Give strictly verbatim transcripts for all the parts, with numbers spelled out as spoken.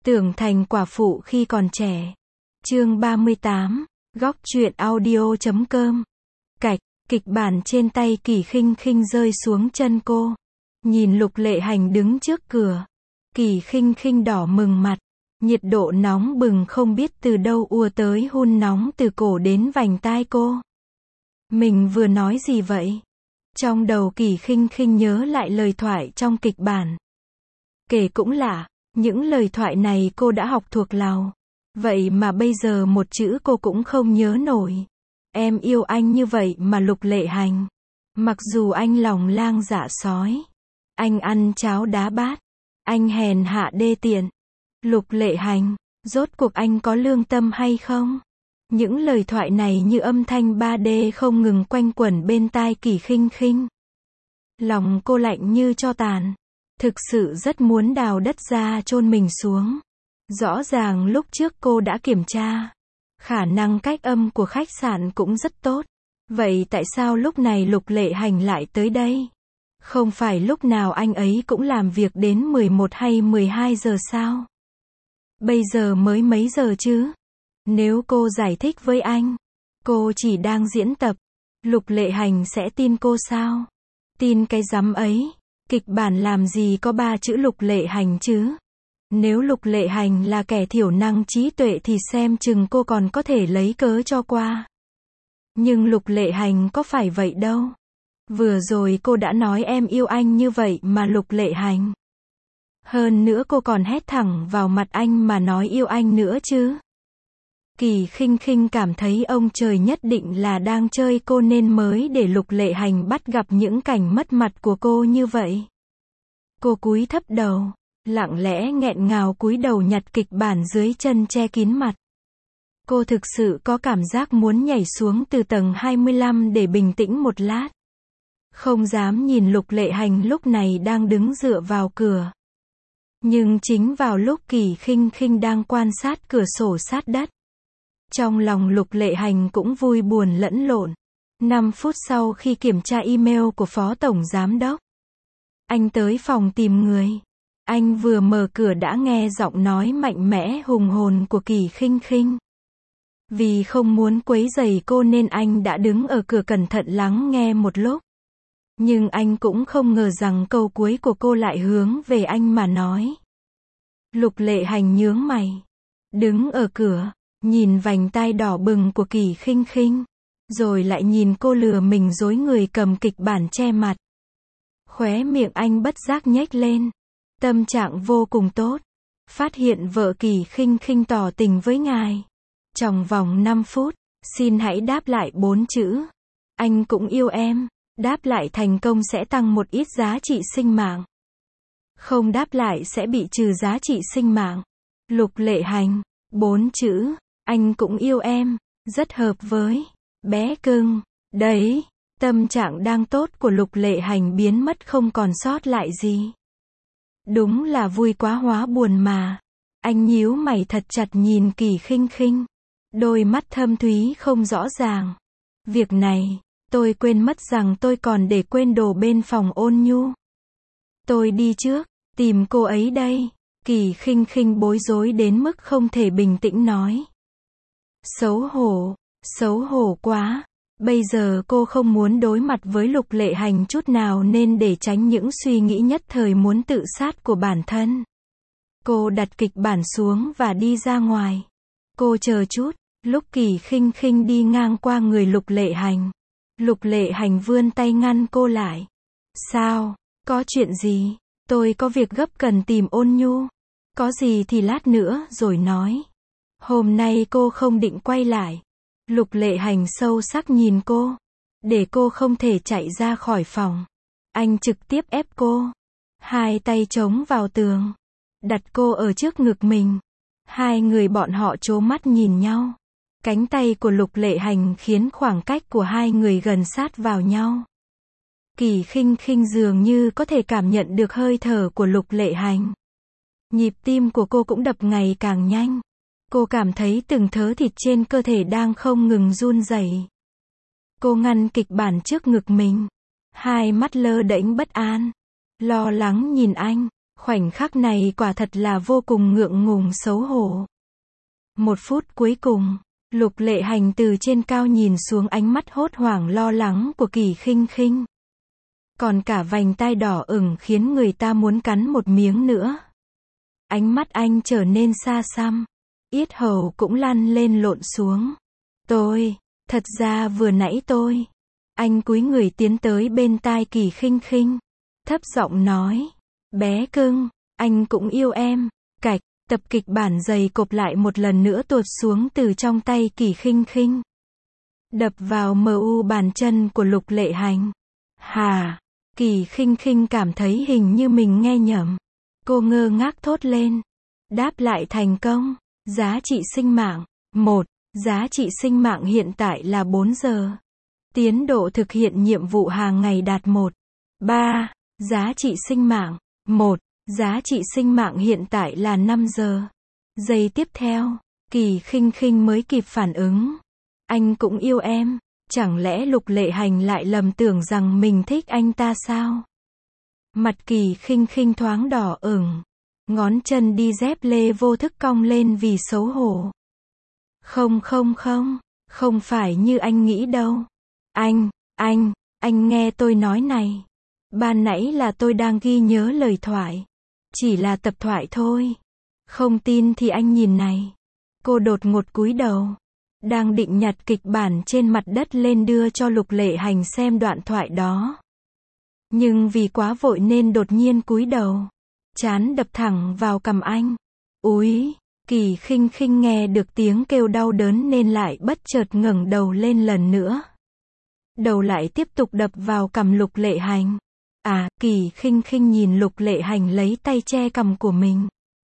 Tưởng thành quả phụ khi còn trẻ. Chương ba mươi tám, góc truyện audio chấm com. Cạch, kịch bản trên tay Kỳ Khinh Khinh rơi xuống chân cô. Nhìn Lục Lệ Hành đứng trước cửa. Kỳ Khinh Khinh đỏ mừng mặt. Nhiệt độ nóng bừng không biết từ đâu ùa tới hun nóng từ cổ đến vành tai cô. Mình vừa nói gì vậy? Trong đầu Kỳ Khinh Khinh nhớ lại lời thoại trong kịch bản. Kể cũng lạ, những lời thoại này cô đã học thuộc lòng. Vậy mà bây giờ một chữ cô cũng không nhớ nổi. Em yêu anh như vậy mà Lục Lệ Hành. Mặc dù anh lòng lang dạ sói. Anh ăn cháo đá bát. Anh hèn hạ đê tiện. Lục Lệ Hành, rốt cuộc anh có lương tâm hay không? Những lời thoại này như âm thanh ba D không ngừng quanh quẩn bên tai Kỳ Khinh Khinh. Lòng cô lạnh như tro tàn. Thực sự rất muốn đào đất ra chôn mình xuống. Rõ ràng lúc trước cô đã kiểm tra. Khả năng cách âm của khách sạn cũng rất tốt. Vậy tại sao lúc này Lục Lệ Hành lại tới đây? Không phải lúc nào anh ấy cũng làm việc đến mười một hay mười hai giờ sao? Bây giờ mới mấy giờ chứ? Nếu cô giải thích với anh, cô chỉ đang diễn tập, Lục Lệ Hành sẽ tin cô sao? Tin cái rắm ấy, kịch bản làm gì có ba chữ Lục Lệ Hành chứ? Nếu Lục Lệ Hành là kẻ thiểu năng trí tuệ thì xem chừng cô còn có thể lấy cớ cho qua. Nhưng Lục Lệ Hành có phải vậy đâu. Vừa rồi cô đã nói em yêu anh như vậy mà Lục Lệ Hành. Hơn nữa cô còn hét thẳng vào mặt anh mà nói yêu anh nữa chứ. Kỳ Khinh Khinh cảm thấy ông trời nhất định là đang chơi cô nên mới để Lục Lệ Hành bắt gặp những cảnh mất mặt của cô như vậy. Cô cúi thấp đầu, lặng lẽ nghẹn ngào cúi đầu nhặt kịch bản dưới chân che kín mặt. Cô thực sự có cảm giác muốn nhảy xuống từ tầng hai mươi lăm để bình tĩnh một lát. Không dám nhìn Lục Lệ Hành lúc này đang đứng dựa vào cửa. Nhưng chính vào lúc Kỳ Khinh Khinh đang quan sát cửa sổ sát đất. Trong lòng Lục Lệ Hành cũng vui buồn lẫn lộn. năm phút sau khi kiểm tra email của Phó Tổng Giám Đốc. Anh tới phòng tìm người. Anh vừa mở cửa đã nghe giọng nói mạnh mẽ hùng hồn của Kỳ Khinh Khinh. Vì không muốn quấy rầy cô nên anh đã đứng ở cửa cẩn thận lắng nghe một lúc. Nhưng anh cũng không ngờ rằng câu cuối của cô lại hướng về anh mà nói. Lục Lệ Hành nhướng mày. Đứng ở cửa, nhìn vành tai đỏ bừng của Kỳ Khinh Khinh. Rồi lại nhìn cô lừa mình dối người cầm kịch bản che mặt. Khóe miệng anh bất giác nhếch lên. Tâm trạng vô cùng tốt. Phát hiện vợ Kỳ Khinh Khinh tỏ tình với ngài. Trong vòng năm phút, xin hãy đáp lại bốn chữ. Anh cũng yêu em. Đáp lại thành công sẽ tăng một ít giá trị sinh mạng. Không đáp lại sẽ bị trừ giá trị sinh mạng. Lục Lệ Hành, bốn chữ, anh cũng yêu em, rất hợp với bé cưng. Đấy, tâm trạng đang tốt của Lục Lệ Hành biến mất không còn sót lại gì. Đúng là vui quá hóa buồn mà. Anh nhíu mày thật chặt nhìn Kỳ Khinh Khinh. Đôi mắt thâm thúy không rõ ràng. Việc này, tôi quên mất rằng tôi còn để quên đồ bên phòng Ôn Nhu. Tôi đi trước, tìm cô ấy đây. Kỳ Khinh Khinh bối rối đến mức không thể bình tĩnh nói. Xấu hổ, xấu hổ quá. Bây giờ cô không muốn đối mặt với Lục Lệ Hành chút nào nên để tránh những suy nghĩ nhất thời muốn tự sát của bản thân. Cô đặt kịch bản xuống và đi ra ngoài. Cô chờ chút, lúc Kỳ Khinh Khinh đi ngang qua người Lục Lệ Hành. Lục Lệ Hành vươn tay ngăn cô lại. Sao? Có chuyện gì? Tôi có việc gấp cần tìm Ôn Nhu. Có gì thì lát nữa rồi nói. Hôm nay cô không định quay lại. Lục Lệ Hành sâu sắc nhìn cô. Để cô không thể chạy ra khỏi phòng. Anh trực tiếp ép cô. Hai tay chống vào tường. Đặt cô ở trước ngực mình. Hai người bọn họ trố mắt nhìn nhau. Cánh tay của Lục Lệ Hành khiến khoảng cách của hai người gần sát vào nhau. Kỳ Khinh Khinh dường như có thể cảm nhận được hơi thở của Lục Lệ Hành. Nhịp tim của cô cũng đập ngày càng nhanh. Cô cảm thấy từng thớ thịt trên cơ thể đang không ngừng run rẩy. Cô ngăn kịch bản trước ngực mình. Hai mắt lơ đễnh bất an. Lo lắng nhìn anh. Khoảnh khắc này quả thật là vô cùng ngượng ngùng xấu hổ. Một phút cuối cùng, Lục Lệ Hành từ trên cao nhìn xuống ánh mắt hốt hoảng lo lắng của Kỳ Khinh Khinh. Còn cả vành tai đỏ ửng khiến người ta muốn cắn một miếng nữa. Ánh mắt anh trở nên xa xăm. Yết hầu cũng lăn lên lộn xuống. Tôi, thật ra vừa nãy tôi. Anh cúi người tiến tới bên tai Kỳ Khinh Khinh. Thấp giọng nói. Bé cưng, anh cũng yêu em. Cạch, tập kịch bản dày cộp lại một lần nữa tuột xuống từ trong tay Kỳ Khinh Khinh. Đập vào mờ u bàn chân của Lục Lệ Hành. Hà, Kỳ Khinh Khinh cảm thấy hình như mình nghe nhầm. Cô ngơ ngác thốt lên. Đáp lại thành công. Giá trị sinh mạng. một. Giá trị sinh mạng hiện tại là bốn giờ. Tiến độ thực hiện nhiệm vụ hàng ngày đạt một. ba. Giá trị sinh mạng. một. Giá trị sinh mạng hiện tại là năm giờ. Giây tiếp theo, Kỳ Khinh Khinh mới kịp phản ứng. Anh cũng yêu em. Chẳng lẽ Lục Lệ Hành lại lầm tưởng rằng mình thích anh ta sao? Mặt Kỳ Khinh Khinh thoáng đỏ ửng. Ngón chân đi dép lê vô thức cong lên vì xấu hổ. Không không không, không phải như anh nghĩ đâu. Anh, anh, anh nghe tôi nói này. Ban nãy là tôi đang ghi nhớ lời thoại. Chỉ là tập thoại thôi. Không tin thì anh nhìn này. Cô đột ngột cúi đầu. Đang định nhặt kịch bản trên mặt đất lên đưa cho Lục Lệ Hành xem đoạn thoại đó. Nhưng vì quá vội nên đột nhiên cúi đầu. Trán đập thẳng vào cằm anh. Úi, Kỳ Khinh Khinh nghe được tiếng kêu đau đớn nên lại bất chợt ngẩng đầu lên lần nữa. Đầu lại tiếp tục đập vào cằm Lục Lệ Hành. À, Kỳ Khinh Khinh nhìn Lục Lệ Hành lấy tay che cằm của mình.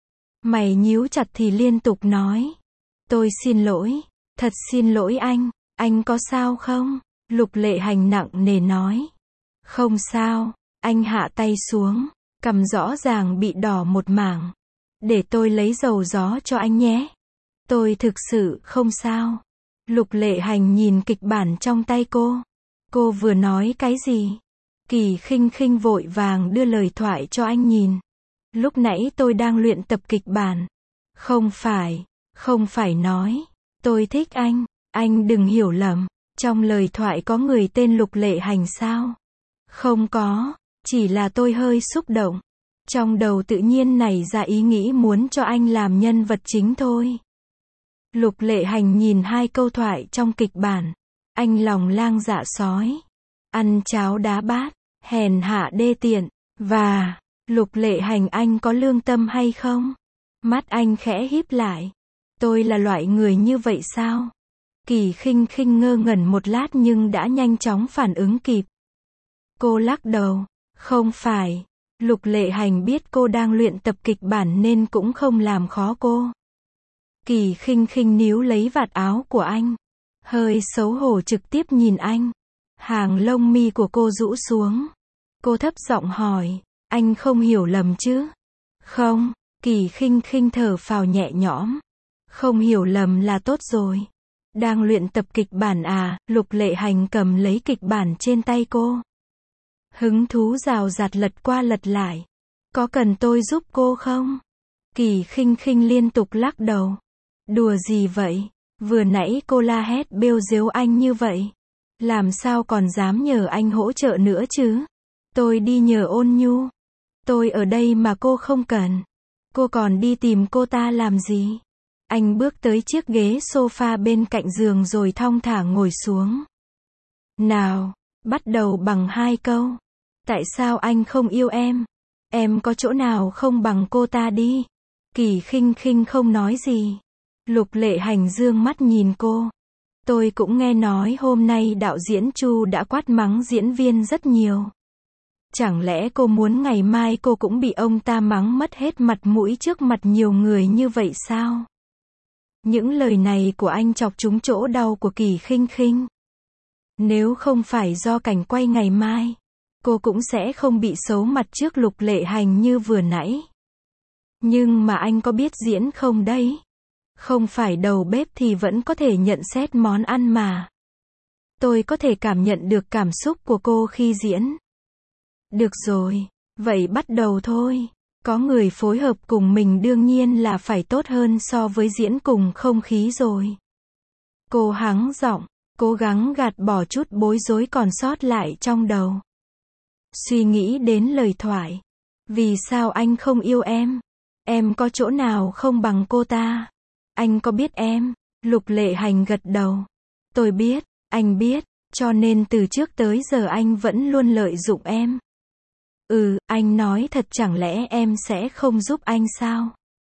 Mày nhíu chặt thì liên tục nói. Tôi xin lỗi, thật xin lỗi anh, anh có sao không? Lục Lệ Hành nặng nề nói. Không sao, anh hạ tay xuống, cằm rõ ràng bị đỏ một mảng. Để tôi lấy dầu gió cho anh nhé. Tôi thực sự không sao. Lục Lệ Hành nhìn kịch bản trong tay cô. Cô vừa nói cái gì? Kỳ Khinh Khinh vội vàng đưa lời thoại cho anh nhìn. Lúc nãy tôi đang luyện tập kịch bản. Không phải, không phải nói. Tôi thích anh, anh đừng hiểu lầm. Trong lời thoại có người tên Lục Lệ Hành sao? Không có, chỉ là tôi hơi xúc động. Trong đầu tự nhiên nảy ra ý nghĩ muốn cho anh làm nhân vật chính thôi. Lục Lệ Hành nhìn hai câu thoại trong kịch bản. Anh lòng lang dạ sói. Ăn cháo đá bát, hèn hạ đê tiện, và, Lục Lệ Hành anh có lương tâm hay không? Mắt anh khẽ híp lại. Tôi là loại người như vậy sao? Kỳ Khinh Khinh ngơ ngẩn một lát nhưng đã nhanh chóng phản ứng kịp. Cô lắc đầu. Không phải. Lục Lệ Hành biết cô đang luyện tập kịch bản nên cũng không làm khó cô. Kỳ Khinh Khinh níu lấy vạt áo của anh. Hơi xấu hổ trực tiếp nhìn anh. Hàng lông mi của cô rũ xuống. Cô thấp giọng hỏi. Anh không hiểu lầm chứ? Không. Kỳ Khinh Khinh thở phào nhẹ nhõm. Không hiểu lầm là tốt rồi. Đang luyện tập kịch bản à? Lục Lệ Hành cầm lấy kịch bản trên tay cô. Hứng thú rào rạt lật qua lật lại. Có cần tôi giúp cô không? Kỳ Khinh Khinh liên tục lắc đầu. Đùa gì vậy? Vừa nãy cô la hét bêu giếu anh như vậy. Làm sao còn dám nhờ anh hỗ trợ nữa chứ? Tôi đi nhờ Ôn Nhu. Tôi ở đây mà cô không cần. Cô còn đi tìm cô ta làm gì? Anh bước tới chiếc ghế sofa bên cạnh giường rồi thong thả ngồi xuống. Nào, bắt đầu bằng hai câu. Tại sao anh không yêu em? Em có chỗ nào không bằng cô ta đi? Kỳ Khinh Khinh không nói gì. Lục Lệ Hành dương mắt nhìn cô. Tôi cũng nghe nói hôm nay đạo diễn Chu đã quát mắng diễn viên rất nhiều. Chẳng lẽ cô muốn ngày mai cô cũng bị ông ta mắng mất hết mặt mũi trước mặt nhiều người như vậy sao? Những lời này của anh chọc trúng chỗ đau của Kỳ Khinh Khinh. Nếu không phải do cảnh quay ngày mai, cô cũng sẽ không bị xấu mặt trước Lục Lệ Hành như vừa nãy. Nhưng mà anh có biết diễn không đấy? Không phải đầu bếp thì vẫn có thể nhận xét món ăn mà. Tôi có thể cảm nhận được cảm xúc của cô khi diễn. Được rồi, vậy bắt đầu thôi. Có người phối hợp cùng mình đương nhiên là phải tốt hơn so với diễn cùng không khí rồi. Cô hắng giọng, cố gắng gạt bỏ chút bối rối còn sót lại trong đầu. Suy nghĩ đến lời thoại. Vì sao anh không yêu em? Em có chỗ nào không bằng cô ta? Anh có biết em? Lục Lệ Hành gật đầu. Tôi biết, anh biết, cho nên từ trước tới giờ anh vẫn luôn lợi dụng em. Ừ, anh nói thật, chẳng lẽ em sẽ không giúp anh sao?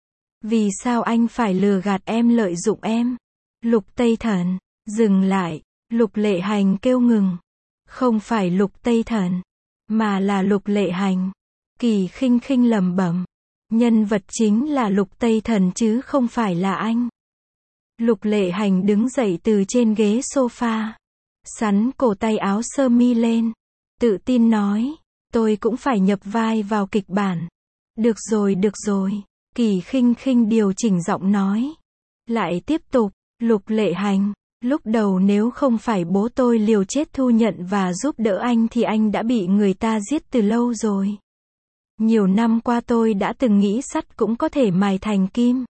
Vì sao anh phải lừa gạt em, lợi dụng em? Lục Tây Thần, dừng lại. Lục Lệ Hành kêu ngừng. Không phải Lục Tây Thần, mà là Lục Lệ Hành. Kỳ Khinh Khinh lẩm bẩm. Nhân vật chính là Lục Tây Thần chứ không phải là anh. Lục Lệ Hành đứng dậy từ trên ghế sofa. Sắn cổ tay áo sơ mi lên. Tự tin nói. Tôi cũng phải nhập vai vào kịch bản. Được rồi, được rồi. Kỳ Khinh Khinh điều chỉnh giọng nói. Lại tiếp tục. Lục Lệ Hành. Lúc đầu nếu không phải bố tôi liều chết thu nhận và giúp đỡ anh thì anh đã bị người ta giết từ lâu rồi. Nhiều năm qua tôi đã từng nghĩ sắt cũng có thể mài thành kim.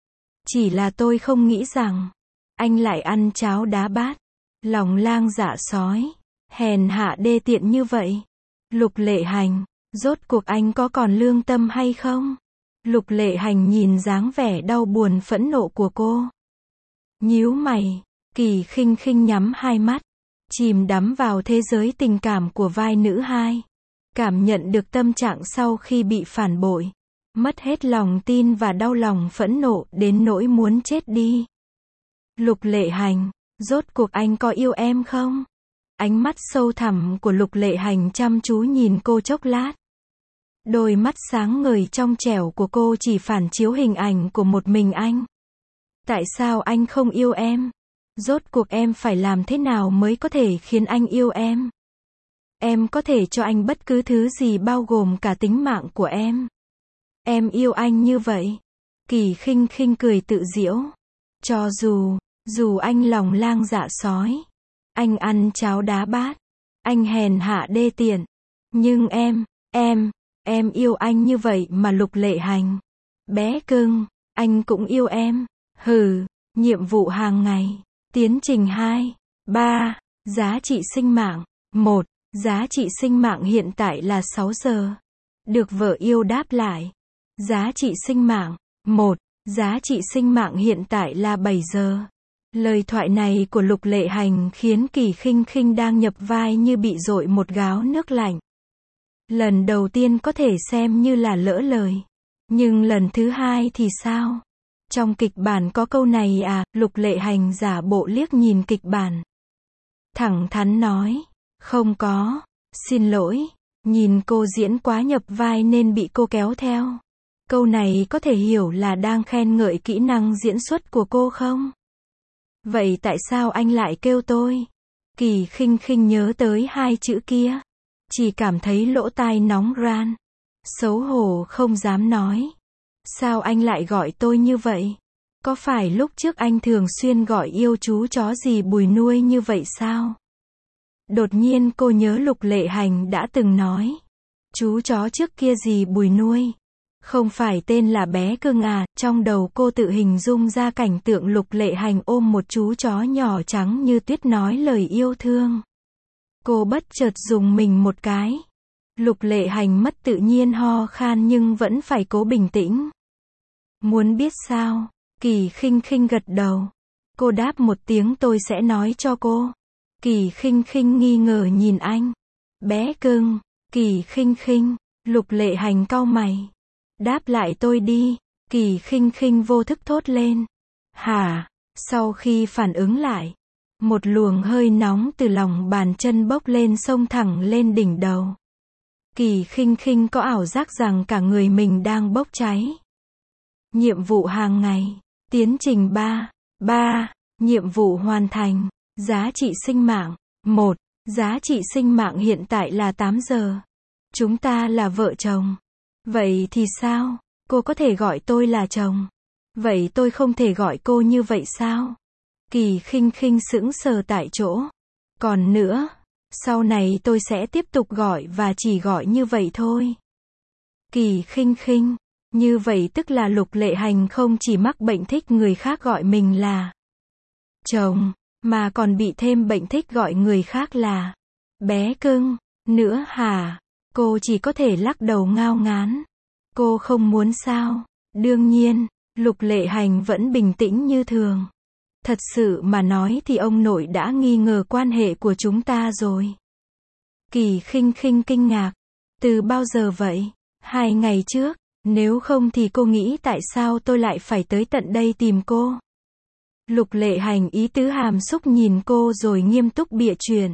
Chỉ là tôi không nghĩ rằng anh lại ăn cháo đá bát, lòng lang dạ sói, hèn hạ đê tiện như vậy. Lục Lệ Hành, rốt cuộc anh có còn lương tâm hay không? Lục Lệ Hành nhìn dáng vẻ đau buồn phẫn nộ của cô. Nhíu mày. Kỳ Khinh Khinh nhắm hai mắt, chìm đắm vào thế giới tình cảm của vai nữ hai. Cảm nhận được tâm trạng sau khi bị phản bội, mất hết lòng tin và đau lòng phẫn nộ đến nỗi muốn chết đi. Lục Lệ Hành, rốt cuộc anh có yêu em không? Ánh mắt sâu thẳm của Lục Lệ Hành chăm chú nhìn cô chốc lát. Đôi mắt sáng ngời trong trẻo của cô chỉ phản chiếu hình ảnh của một mình anh. Tại sao anh không yêu em? Rốt cuộc em phải làm thế nào mới có thể khiến anh yêu em? Em có thể cho anh bất cứ thứ gì bao gồm cả tính mạng của em. Em yêu anh như vậy. Kỳ Khinh Khinh cười tự giễu. Cho dù, dù anh lòng lang dạ sói, anh ăn cháo đá bát, anh hèn hạ đê tiện, nhưng em, em, em yêu anh như vậy mà. Lục Lệ Hành. Bé cưng, anh cũng yêu em. Hừ, nhiệm vụ hàng ngày. Tiến trình hai, ba, giá trị sinh mạng. một. Giá trị sinh mạng hiện tại là sáu giờ. Được vợ yêu đáp lại. Giá trị sinh mạng. một. Giá trị sinh mạng hiện tại là bảy giờ. Lời thoại này của Lục Lệ Hành khiến Kỳ Khinh Khinh đang nhập vai như bị dội một gáo nước lạnh. Lần đầu tiên có thể xem như là lỡ lời. Nhưng lần thứ hai thì sao? Trong kịch bản có câu này à? Lục Lệ Hành giả bộ liếc nhìn kịch bản. Thẳng thắn nói. Không có. Xin lỗi. Nhìn cô diễn quá nhập vai nên bị cô kéo theo. Câu này có thể hiểu là đang khen ngợi kỹ năng diễn xuất của cô không? Vậy tại sao anh lại kêu tôi? Kỳ Khinh Khinh nhớ tới hai chữ kia. Chỉ cảm thấy lỗ tai nóng ran. Xấu hổ không dám nói. Sao anh lại gọi tôi như vậy? Có phải lúc trước anh thường xuyên gọi yêu chú chó gì Bùi nuôi như vậy sao? Đột nhiên cô nhớ Lục Lệ Hành đã từng nói. Chú chó trước kia gì Bùi nuôi? Không phải tên là bé cưng à? Trong đầu cô tự hình dung ra cảnh tượng Lục Lệ Hành ôm một chú chó nhỏ trắng như tuyết nói lời yêu thương. Cô bất chợt dùng mình một cái. Lục Lệ Hành mất tự nhiên ho khan nhưng vẫn phải cố bình tĩnh. Muốn biết sao? Kỳ Khinh Khinh gật đầu. Cô đáp một tiếng tôi sẽ nói cho cô. Kỳ Khinh Khinh nghi ngờ nhìn anh. Bé cưng. Kỳ Khinh Khinh. Lục Lệ Hành cau mày. Đáp lại tôi đi. Kỳ Khinh Khinh vô thức thốt lên. Hả? Sau khi phản ứng lại, một luồng hơi nóng từ lòng bàn chân bốc lên xông thẳng lên đỉnh đầu. Kỳ Khinh Khinh có ảo giác rằng cả người mình đang bốc cháy. Nhiệm vụ hàng ngày. Tiến trình ba. ba. Nhiệm vụ hoàn thành. Giá trị sinh mạng. một. Giá trị sinh mạng hiện tại là tám giờ. Chúng ta là vợ chồng. Vậy thì sao? Cô có thể gọi tôi là chồng. Vậy tôi không thể gọi cô như vậy sao? Kỳ Khinh Khinh sững sờ tại chỗ. Còn nữa, sau này tôi sẽ tiếp tục gọi và chỉ gọi như vậy thôi. Kỳ Khinh Khinh, như vậy tức là Lục Lệ Hành không chỉ mắc bệnh thích người khác gọi mình là chồng, mà còn bị thêm bệnh thích gọi người khác là bé cưng, nữa hả? Cô chỉ có thể lắc đầu ngao ngán. Cô không muốn sao? Đương nhiên, Lục Lệ Hành vẫn bình tĩnh như thường. Thật sự mà nói thì ông nội đã nghi ngờ quan hệ của chúng ta rồi. Kỳ Khinh Khinh kinh ngạc. Từ bao giờ vậy? Hai ngày trước, nếu không thì cô nghĩ tại sao tôi lại phải tới tận đây tìm cô? Lục Lệ Hành ý tứ hàm xúc nhìn cô rồi nghiêm túc bịa chuyện.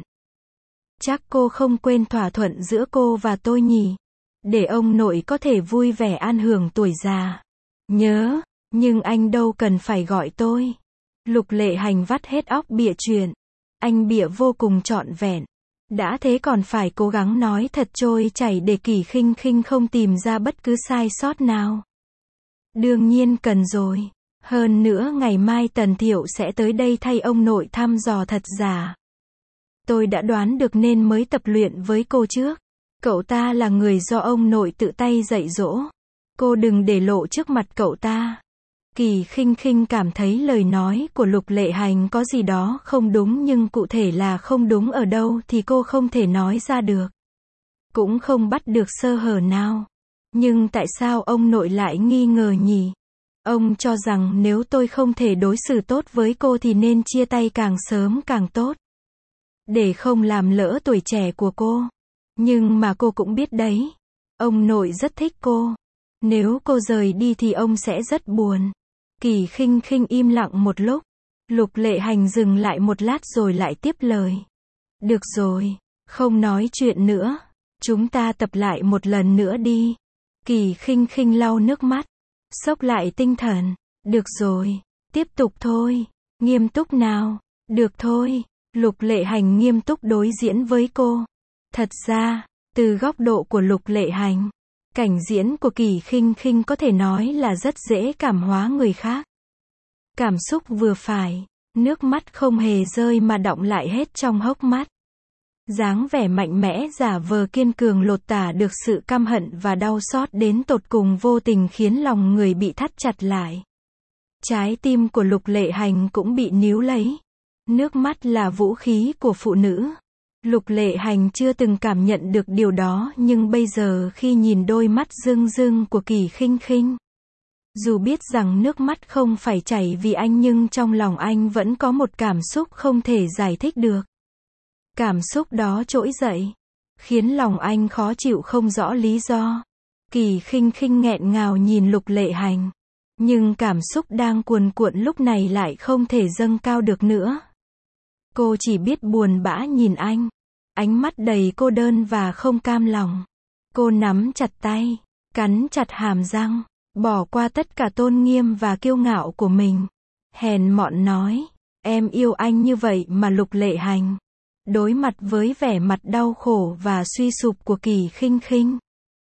Chắc cô không quên thỏa thuận giữa cô và tôi nhỉ? Để ông nội có thể vui vẻ an hưởng tuổi già. Nhớ, nhưng anh đâu cần phải gọi tôi. Lục Lệ Hành vắt hết óc bịa chuyện. Anh bịa vô cùng trọn vẹn. Đã thế còn phải cố gắng nói thật trôi chảy để Kỳ Khinh Khinh không tìm ra bất cứ sai sót nào. Đương nhiên cần rồi. Hơn nữa ngày mai Tần Thiệu sẽ tới đây thay ông nội thăm dò thật giả. Tôi đã đoán được nên mới tập luyện với cô trước. Cậu ta là người do ông nội tự tay dạy dỗ. Cô đừng để lộ trước mặt cậu ta. Kỳ Khinh Khinh cảm thấy lời nói của Lục Lệ Hành có gì đó không đúng, nhưng cụ thể là không đúng ở đâu thì cô không thể nói ra được. Cũng không bắt được sơ hở nào. Nhưng tại sao ông nội lại nghi ngờ nhỉ? Ông cho rằng nếu tôi không thể đối xử tốt với cô thì nên chia tay càng sớm càng tốt. Để không làm lỡ tuổi trẻ của cô. Nhưng mà cô cũng biết đấy. Ông nội rất thích cô. Nếu cô rời đi thì ông sẽ rất buồn. Kỳ Khinh Khinh im lặng một lúc. Lục Lệ Hành dừng lại một lát rồi lại tiếp lời. Được rồi, không nói chuyện nữa. Chúng ta tập lại một lần nữa đi. Kỳ Khinh Khinh lau nước mắt. Xốc lại tinh thần. Được rồi, tiếp tục thôi. Nghiêm túc nào. Được thôi. Lục Lệ Hành nghiêm túc đối diễn với cô. Thật ra, từ góc độ của Lục Lệ Hành, cảnh diễn của Kỳ Khinh Khinh có thể nói là rất dễ cảm hóa người khác. Cảm xúc vừa phải, nước mắt không hề rơi mà đọng lại hết trong hốc mắt. Dáng vẻ mạnh mẽ giả vờ kiên cường lột tả được sự căm hận và đau xót đến tột cùng, vô tình khiến lòng người bị thắt chặt lại. Trái tim của Lục Lệ Hành cũng bị níu lấy. Nước mắt là vũ khí của phụ nữ. Lục Lệ Hành chưa từng cảm nhận được điều đó, nhưng bây giờ khi nhìn đôi mắt rưng rưng của Kỳ Khinh Khinh, dù biết rằng nước mắt không phải chảy vì anh, nhưng trong lòng anh vẫn có một cảm xúc không thể giải thích được. Cảm xúc đó trỗi dậy, khiến lòng anh khó chịu không rõ lý do. Kỳ Khinh Khinh nghẹn ngào nhìn Lục Lệ Hành, nhưng cảm xúc đang cuồn cuộn lúc này lại không thể dâng cao được nữa. Cô chỉ biết buồn bã nhìn anh, ánh mắt đầy cô đơn và không cam lòng. Cô nắm chặt tay, cắn chặt hàm răng, bỏ qua tất cả tôn nghiêm và kiêu ngạo của mình. Hèn mọn nói, em yêu anh như vậy mà. Lục Lệ Hành đối mặt với vẻ mặt đau khổ và suy sụp của Kỳ Khinh Khinh,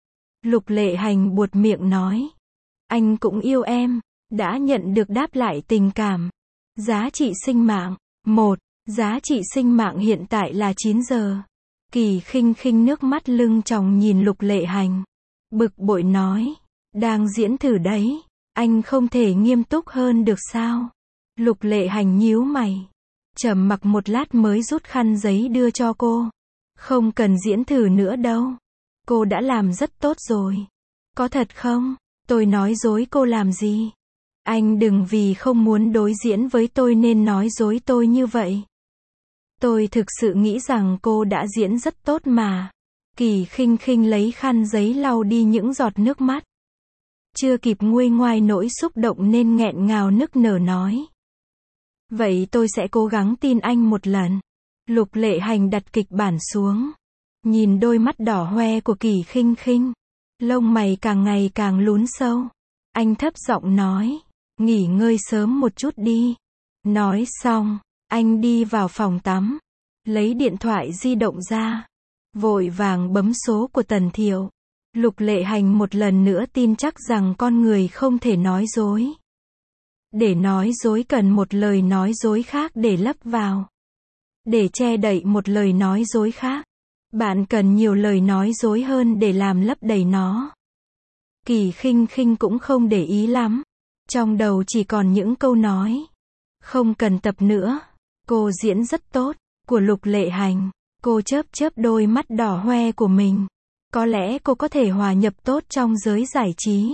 Lục Lệ Hành buột miệng nói, anh cũng yêu em. Đã nhận được đáp lại tình cảm. Giá trị sinh mạng. một. Giá trị sinh mạng hiện tại là chín giờ. Kỳ Khinh Khinh nước mắt lưng tròng nhìn Lục Lệ Hành. Bực bội nói, đang diễn thử đấy. Anh không thể nghiêm túc hơn được sao? Lục Lệ Hành nhíu mày. Trầm mặc một lát mới rút khăn giấy đưa cho cô. Không cần diễn thử nữa đâu. Cô đã làm rất tốt rồi. Có thật không? Tôi nói dối cô làm gì? Anh đừng vì không muốn đối diễn với tôi nên nói dối tôi như vậy. Tôi thực sự nghĩ rằng cô đã diễn rất tốt mà. Kỳ Khinh Khinh lấy khăn giấy lau đi những giọt nước mắt. Chưa kịp nguôi ngoai nỗi xúc động nên nghẹn ngào nức nở nói. Vậy tôi sẽ cố gắng tin anh một lần. Lục Lệ Hành đặt kịch bản xuống. Nhìn đôi mắt đỏ hoe của Kỳ Khinh Khinh. Lông mày càng ngày càng lún sâu. Anh thấp giọng nói. Nghỉ ngơi sớm một chút đi. Nói xong, anh đi vào phòng tắm. Lấy điện thoại di động ra. Vội vàng bấm số của Tần Thiệu. Lục Lệ Hành một lần nữa tin chắc rằng con người không thể nói dối. Để nói dối cần một lời nói dối khác để lấp vào. Để che đậy một lời nói dối khác, bạn cần nhiều lời nói dối hơn để làm lấp đầy nó. Kỳ Khinh Khinh cũng không để ý lắm. Trong đầu chỉ còn những câu nói. Không cần tập nữa. Cô diễn rất tốt. Của Lục Lệ Hành. Cô chớp chớp đôi mắt đỏ hoe của mình. Có lẽ cô có thể hòa nhập tốt trong giới giải trí.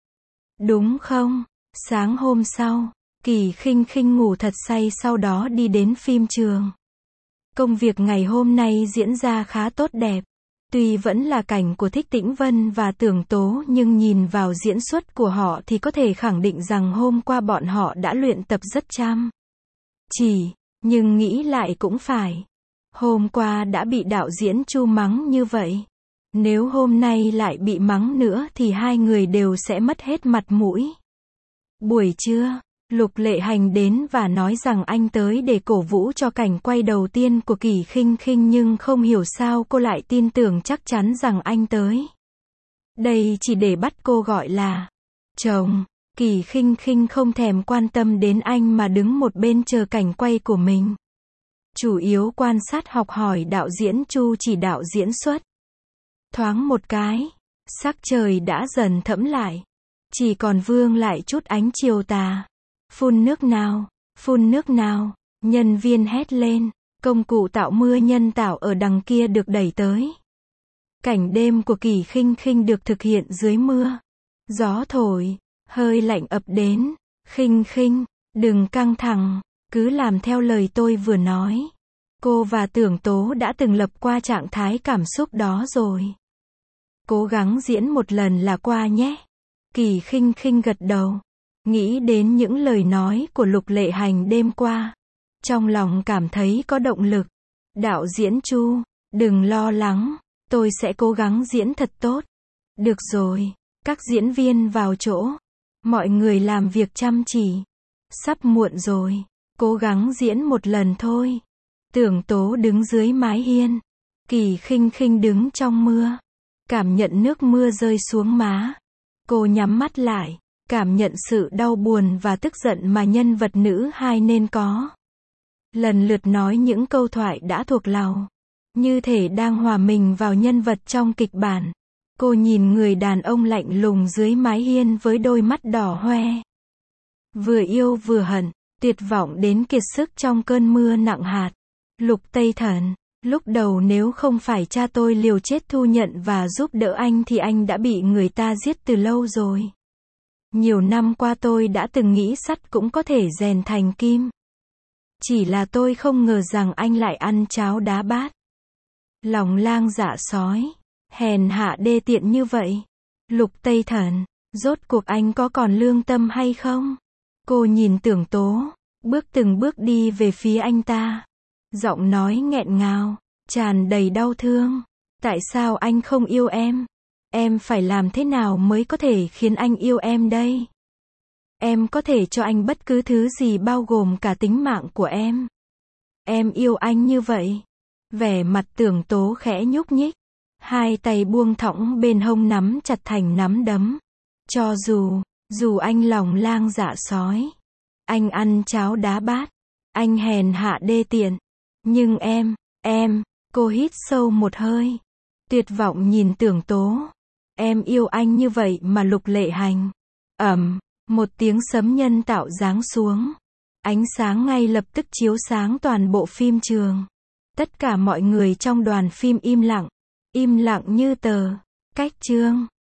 Đúng không? Sáng hôm sau, Kỳ Khinh Khinh ngủ thật say, sau đó đi đến phim trường. Công việc ngày hôm nay diễn ra khá tốt đẹp. Tuy vẫn là cảnh của Thích Tĩnh Vân và Tưởng Tố, nhưng nhìn vào diễn xuất của họ thì có thể khẳng định rằng hôm qua bọn họ đã luyện tập rất chăm chỉ, nhưng nghĩ lại cũng phải. Hôm qua đã bị đạo diễn Chu mắng như vậy. Nếu hôm nay lại bị mắng nữa thì hai người đều sẽ mất hết mặt mũi. Buổi trưa, Lục Lệ Hành đến và nói rằng anh tới để cổ vũ cho cảnh quay đầu tiên của Kỳ Khinh Khinh, nhưng không hiểu sao cô lại tin tưởng chắc chắn rằng anh tới đây chỉ để bắt cô gọi là chồng. Kỳ Khinh Khinh không thèm quan tâm đến anh mà đứng một bên chờ cảnh quay của mình. Chủ yếu quan sát học hỏi đạo diễn Chu chỉ đạo diễn xuất. Thoáng một cái, sắc trời đã dần thẫm lại. Chỉ còn vương lại chút ánh chiều tà. Phun nước nào, phun nước nào, nhân viên hét lên. Công cụ tạo mưa nhân tạo ở đằng kia được đẩy tới. Cảnh đêm của Kỳ Khinh Khinh được thực hiện dưới mưa. Gió thổi, hơi lạnh ập đến. Khinh Khinh, đừng căng thẳng, cứ làm theo lời tôi vừa nói. Cô và Tưởng Tố đã từng lập qua trạng thái cảm xúc đó rồi. Cố gắng diễn một lần là qua nhé. Kỳ Khinh Khinh gật đầu. Nghĩ đến những lời nói của Lục Lệ Hành đêm qua. Trong lòng cảm thấy có động lực. Đạo diễn Chu, đừng lo lắng. Tôi sẽ cố gắng diễn thật tốt. Được rồi. Các diễn viên vào chỗ. Mọi người làm việc chăm chỉ. Sắp muộn rồi. Cố gắng diễn một lần thôi. Tưởng Tố đứng dưới mái hiên. Kỳ Khinh Khinh đứng trong mưa. Cảm nhận nước mưa rơi xuống má. Cô nhắm mắt lại. Cảm nhận sự đau buồn và tức giận mà nhân vật nữ hai nên có. Lần lượt nói những câu thoại đã thuộc lòng. Như thể đang hòa mình vào nhân vật trong kịch bản. Cô nhìn người đàn ông lạnh lùng dưới mái hiên với đôi mắt đỏ hoe. Vừa yêu vừa hận, tuyệt vọng đến kiệt sức trong cơn mưa nặng hạt. Lục Tây Thần, lúc đầu nếu không phải cha tôi liều chết thu nhận và giúp đỡ anh thì anh đã bị người ta giết từ lâu rồi. Nhiều năm qua tôi đã từng nghĩ sắt cũng có thể rèn thành kim. Chỉ là tôi không ngờ rằng anh lại ăn cháo đá bát. Lòng lang dạ sói, hèn hạ đê tiện như vậy. Lục Tây Thần, rốt cuộc anh có còn lương tâm hay không? Cô nhìn Tưởng Tố, bước từng bước đi về phía anh ta. Giọng nói nghẹn ngào, tràn đầy đau thương. Tại sao anh không yêu em? Em phải làm thế nào mới có thể khiến anh yêu em đây? Em có thể cho anh bất cứ thứ gì bao gồm cả tính mạng của em. Em yêu anh như vậy. Vẻ mặt Tưởng Tố khẽ nhúc nhích. Hai tay buông thõng bên hông nắm chặt thành nắm đấm. Cho dù, dù anh lòng lang dạ sói. Anh ăn cháo đá bát. Anh hèn hạ đê tiện. Nhưng em, em, cô hít sâu một hơi. Tuyệt vọng nhìn Tưởng Tố. Em yêu anh như vậy mà Lục Lệ Hành. Ầm, một tiếng sấm nhân tạo giáng xuống. Ánh sáng ngay lập tức chiếu sáng toàn bộ phim trường. Tất cả mọi người trong đoàn phim im lặng. Im lặng như tờ. Cách chương.